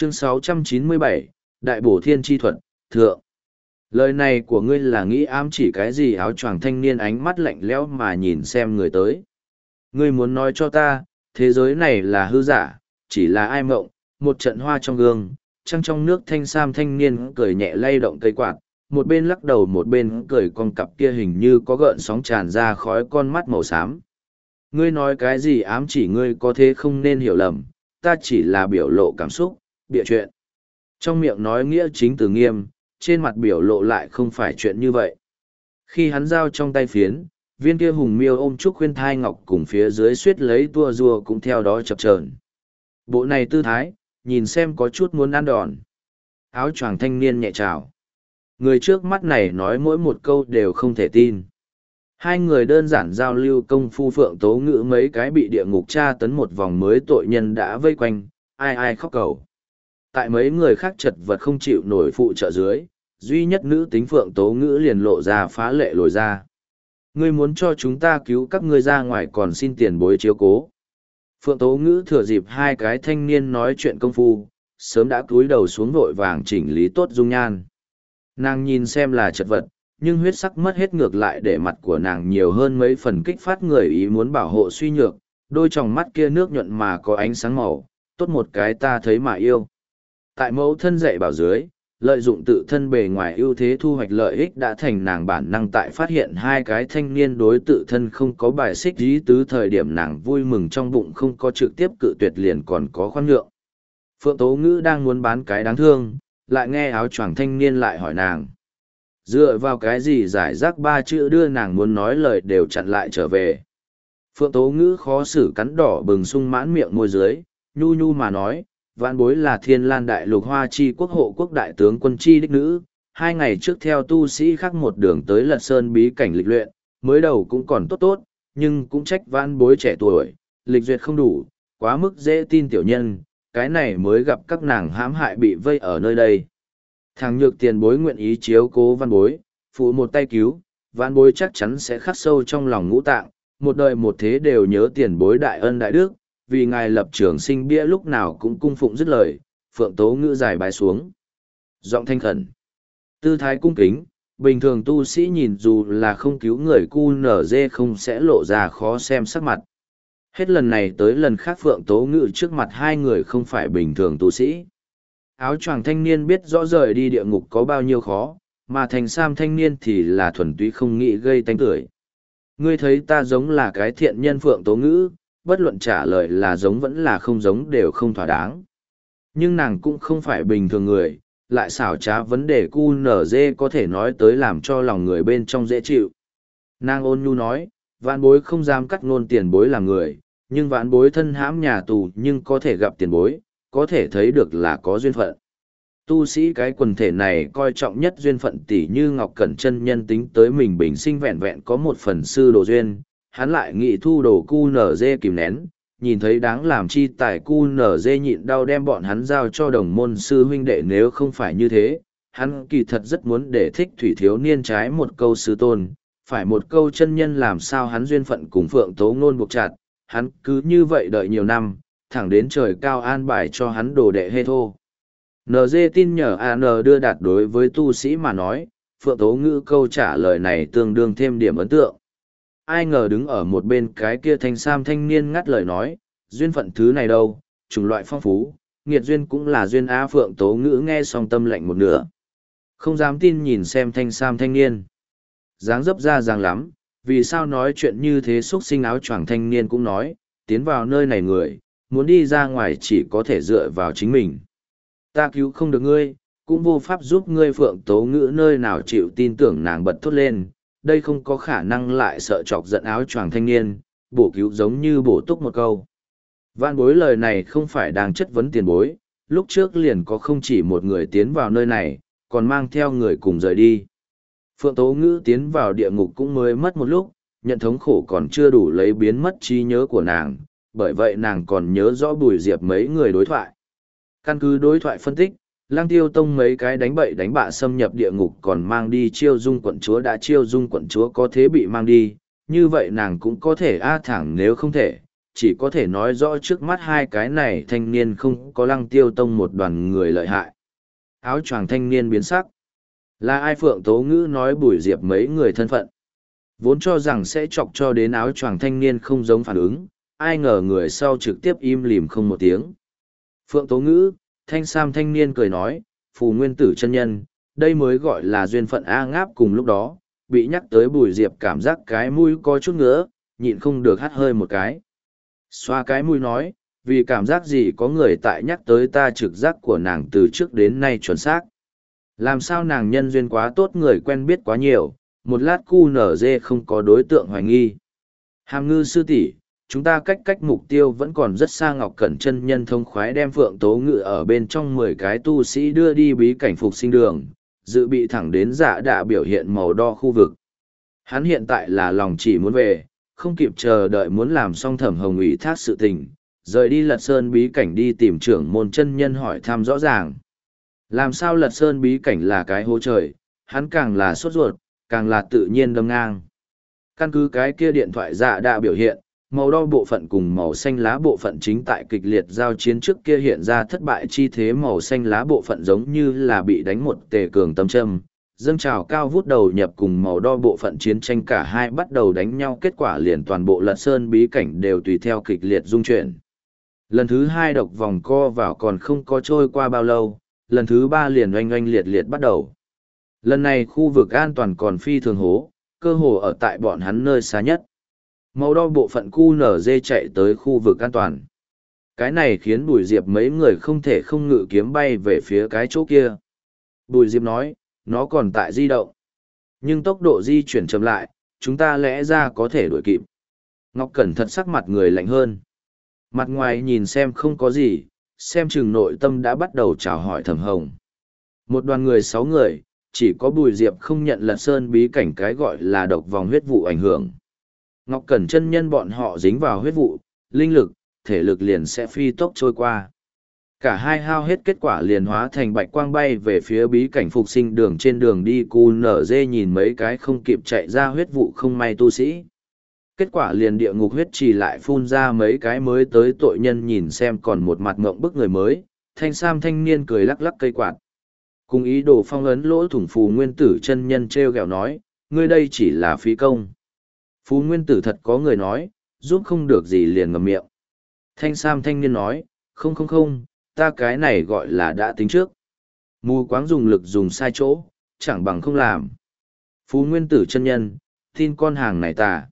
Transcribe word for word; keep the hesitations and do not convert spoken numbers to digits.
Chương sáu trăm chín mươi bảy, Đại bổ thiên chi thuật, thượng. Lời này của ngươi là nghĩ ám chỉ cái gì? Áo choàng thanh niên ánh mắt lạnh lẽo mà nhìn xem người tới. Ngươi muốn nói cho ta, thế giới này là hư giả, chỉ là ai mộng, một trận hoa trong gương, trăng trong nước. Thanh sam thanh niên cười nhẹ lay động cây quạt, một bên lắc đầu một bên cười, con cặp kia hình như có gợn sóng tràn ra khói con mắt màu xám. Ngươi nói cái gì ám chỉ? Ngươi có thế không nên hiểu lầm, ta chỉ là biểu lộ cảm xúc, bịa chuyện. Trong miệng nói nghĩa chính từ nghiêm, trên mặt biểu lộ lại không phải chuyện như vậy. Khi hắn giao trong tay phiến, viên kia hùng miêu ôm trúc khuyên thai ngọc cùng phía dưới suýt lấy tua rua cũng theo đó chập chờn. Bộ này tư thái, nhìn xem có chút muốn ăn đòn. Áo choàng thanh niên nhẹ chào. Người trước mắt này nói mỗi một câu đều không thể tin. Hai người đơn giản giao lưu công phu, Phượng Tố Ngữ mấy cái bị địa ngục tra tấn một vòng mới tội nhân đã vây quanh, ai ai khóc cầu. Tại mấy người khác chật vật không chịu nổi phụ trợ dưới, duy nhất nữ tính Phượng Tố Ngữ liền lộ ra phá lệ lồi ra. Ngươi muốn cho chúng ta cứu các ngươi ra ngoài còn xin tiền bối chiếu cố. Phượng Tố Ngữ thừa dịp hai cái thanh niên nói chuyện công phu, sớm đã cúi đầu xuống vội vàng chỉnh lý tốt dung nhan. Nàng nhìn xem là chật vật, nhưng huyết sắc mất hết ngược lại để mặt của nàng nhiều hơn mấy phần kích phát người ý muốn bảo hộ suy nhược, đôi tròng mắt kia nước nhuận mà có ánh sáng màu, tốt một cái ta thấy mà yêu. Tại mẫu thân dạy bảo dưới, lợi dụng tự thân bề ngoài ưu thế thu hoạch lợi ích đã thành nàng bản năng. Tại phát hiện hai cái thanh niên đối tự thân không có bài xích ý tứ thời điểm, nàng vui mừng trong bụng không có trực tiếp cự tuyệt liền còn có khoan nhượng. Phượng Tố Ngữ đang muốn bán cái đáng thương, lại nghe áo choàng thanh niên lại hỏi nàng. Dựa vào cái gì giải rác ba chữ đưa nàng muốn nói lời đều chặn lại trở về. Phượng Tố Ngữ khó xử cắn đỏ bừng sung mãn miệng môi dưới, nhu nhu mà nói, vạn bối là Thiên Lan Đại Lục Hoa Chi quốc hộ quốc đại tướng quân chi đích nữ, hai ngày trước theo tu sĩ khác một đường tới Lật Sơn bí cảnh lịch luyện, mới đầu cũng còn tốt tốt, nhưng cũng trách vạn bối trẻ tuổi, lịch duyệt không đủ, quá mức dễ tin tiểu nhân, cái này mới gặp các nàng hãm hại bị vây ở nơi đây. Thằng nhược tiền bối nguyện ý chiếu cố văn bối, phụ một tay cứu, văn bối chắc chắn sẽ khắc sâu trong lòng ngũ tạng, một đời một thế đều nhớ tiền bối đại ân đại đức, vì ngài lập trường sinh bia lúc nào cũng cung phụng dứt lời. Phượng Tố Ngữ dài bài xuống, giọng thanh khẩn, tư thái cung kính. Bình thường tu sĩ nhìn dù là không cứu người cu nở dê không sẽ lộ ra khó xem sắc mặt. Hết lần này tới lần khác Phượng Tố Ngữ trước mặt hai người không phải bình thường tu sĩ. Áo choàng thanh niên biết rõ rời đi địa ngục có bao nhiêu khó, mà thành sam thanh niên thì là thuần túy không nghĩ gây tanh tưởi. Ngươi thấy ta giống là cái thiện nhân? Phượng Tố Ngữ, bất luận trả lời là giống vẫn là không giống đều không thỏa đáng. Nhưng nàng cũng không phải bình thường người, lại xảo trá vấn đề cu nở dê có thể nói tới làm cho lòng người bên trong dễ chịu. Nàng ôn nhu nói, vạn bối không dám cắt ngôn tiền bối làm người, nhưng vạn bối thân hãm nhà tù nhưng có thể gặp tiền bối, có thể thấy được là có duyên phận. Tu sĩ cái quần thể này coi trọng nhất duyên phận, tỉ như Ngọc Cẩn chân nhân tính tới mình bình sinh vẹn vẹn có một phần sư đồ duyên, hắn lại nghị thu đồ cu nở dê kìm nén, nhìn thấy đáng làm chi tài cu nở dê nhịn đau đem bọn hắn giao cho đồng môn sư huynh đệ. Nếu không phải như thế, hắn kỳ thật rất muốn để thích thủy thiếu niên trái một câu sư tôn, phải một câu chân nhân. Làm sao hắn duyên phận cùng Phượng Tố Ngôn buộc chặt, hắn cứ như vậy đợi nhiều năm, thẳng đến trời cao an bài cho hắn đồ đệ hê thô. en giê tin nhờ a en đưa đạt đối với tu sĩ mà nói, Phượng Tố Ngữ câu trả lời này tương đương thêm điểm ấn tượng. Ai ngờ đứng ở một bên cái kia thanh sam thanh niên ngắt lời nói, duyên phận thứ này đâu, chủng loại phong phú, nghiệt duyên cũng là duyên á. Phượng Tố Ngữ nghe xong tâm lạnh một nửa, không dám tin nhìn xem thanh sam thanh niên. Dáng dấp ra dáng lắm, vì sao nói chuyện như thế? Xúc sinh áo choàng thanh niên cũng nói, tiến vào nơi này người, muốn đi ra ngoài chỉ có thể dựa vào chính mình. Ta cứu không được ngươi, cũng vô pháp giúp ngươi. Phượng Tố Ngữ nơi nào chịu tin tưởng, nàng bật thốt lên, đây không có khả năng. Lại sợ chọc giận áo choàng thanh niên, bổ cứu giống như bổ túc một câu. Vạn bối lời này không phải đang chất vấn tiền bối, lúc trước liền có không chỉ một người tiến vào nơi này, còn mang theo người cùng rời đi. Phượng Tố Ngữ tiến vào địa ngục cũng mới mất một lúc, nhận thống khổ còn chưa đủ lấy biến mất trí nhớ của nàng, bởi vậy nàng còn nhớ rõ Bùi Diệp mấy người đối thoại. Căn cứ đối thoại phân tích, Lăng Tiêu Tông mấy cái đánh bậy đánh bạ xâm nhập địa ngục còn mang đi Chiêu Dung quận chúa, đã Chiêu Dung quận chúa có thế bị mang đi, như vậy nàng cũng có thể a thẳng nếu không thể, chỉ có thể nói rõ trước mắt hai cái này thanh niên không có Lăng Tiêu Tông một đoàn người lợi hại. Áo choàng thanh niên biến sắc. Là ai? Phượng Tố Ngữ nói Bùi Diệp mấy người thân phận. Vốn cho rằng sẽ chọc cho đến áo choàng thanh niên không giống phản ứng, ai ngờ người sau trực tiếp im lìm không một tiếng. Phượng Tố Ngữ, thanh sam thanh niên cười nói, Phù Nguyên Tử chân nhân, đây mới gọi là duyên phận A Ngáp. Cùng lúc đó, bị nhắc tới Bùi Diệp cảm giác cái mũi có chút ngứa, nhịn không được hắt hơi một cái. Xoa cái mũi nói, vì cảm giác gì có người tại nhắc tới ta, trực giác của nàng từ trước đến nay chuẩn xác. Làm sao nàng nhân duyên quá tốt, người quen biết quá nhiều, một lát cu nở dê không có đối tượng hoài nghi. Hàm Ngư sư tỷ, chúng ta cách cách mục tiêu vẫn còn rất xa. Ngọc Cẩn chân nhân thông khoái đem Phượng Tố Ngự ở bên trong mười cái tu sĩ đưa đi bí cảnh phục sinh đường, dự bị thẳng đến Dạ Đạ biểu hiện màu đo khu vực. Hắn hiện tại là lòng chỉ muốn về, không kịp chờ đợi muốn làm xong Thẩm Hồng ủy thác sự tình, rời đi Lật Sơn bí cảnh đi tìm trưởng môn chân nhân hỏi thăm rõ ràng. Làm sao Lật Sơn bí cảnh là cái hố trời, hắn càng là sốt ruột, càng là tự nhiên đâm ngang. Căn cứ cái kia điện thoại Dạ Đạ biểu hiện, màu đo bộ phận cùng màu xanh lá bộ phận chính tại kịch liệt giao chiến trước kia hiện ra thất bại chi thế. Màu xanh lá bộ phận giống như là bị đánh một tề cường tâm châm, dâng trào cao vút đầu nhập cùng màu đo bộ phận chiến tranh cả hai bắt đầu đánh nhau, kết quả liền toàn bộ Lật Sơn bí cảnh đều tùy theo kịch liệt dung chuyển. Lần thứ hai độc vòng co vào còn không có trôi qua bao lâu, lần thứ ba liền oanh oanh liệt liệt bắt đầu. Lần này khu vực an toàn còn phi thường hố, cơ hồ ở tại bọn hắn nơi xa nhất. Màu đo bộ phận cu nở dê chạy tới khu vực an toàn. Cái này khiến Bùi Diệp mấy người không thể không ngự kiếm bay về phía cái chỗ kia. Bùi Diệp nói, nó còn tại di động. Nhưng tốc độ di chuyển chậm lại, chúng ta lẽ ra có thể đuổi kịp. Ngọc Cẩn thật sắc mặt người lạnh hơn. Mặt ngoài nhìn xem không có gì, xem chừng nội tâm đã bắt đầu chào hỏi Thẩm Hồng. Một đoàn người sáu người, chỉ có Bùi Diệp không nhận Lật Sơn bí cảnh cái gọi là độc vòng huyết vụ ảnh hưởng. Ngọc Cẩn chân nhân bọn họ dính vào huyết vụ, linh lực, thể lực liền sẽ phi tốc trôi qua. Cả hai hao hết, kết quả liền hóa thành bạch quang bay về phía bí cảnh phục sinh đường. Trên đường đi cu nở dê nhìn mấy cái không kịp chạy ra huyết vụ không may tu sĩ. Kết quả liền địa ngục huyết trì lại phun ra mấy cái mới tới tội nhân, nhìn xem còn một mặt ngộng bức người mới. Thanh sam thanh niên cười lắc lắc cây quạt. Cùng ý đồ phong ấn lỗ thủng Phù Nguyên Tử chân nhân treo gẹo nói, ngươi đây chỉ là phí công. Phù Nguyên Tử thật có người nói, giúp không được gì liền ngậm miệng. Thanh sam thanh niên nói, không không không, ta cái này gọi là đã tính trước. Mù quáng dùng lực dùng sai chỗ, chẳng bằng không làm. Phù Nguyên Tử chân nhân, tin con hàng này tà.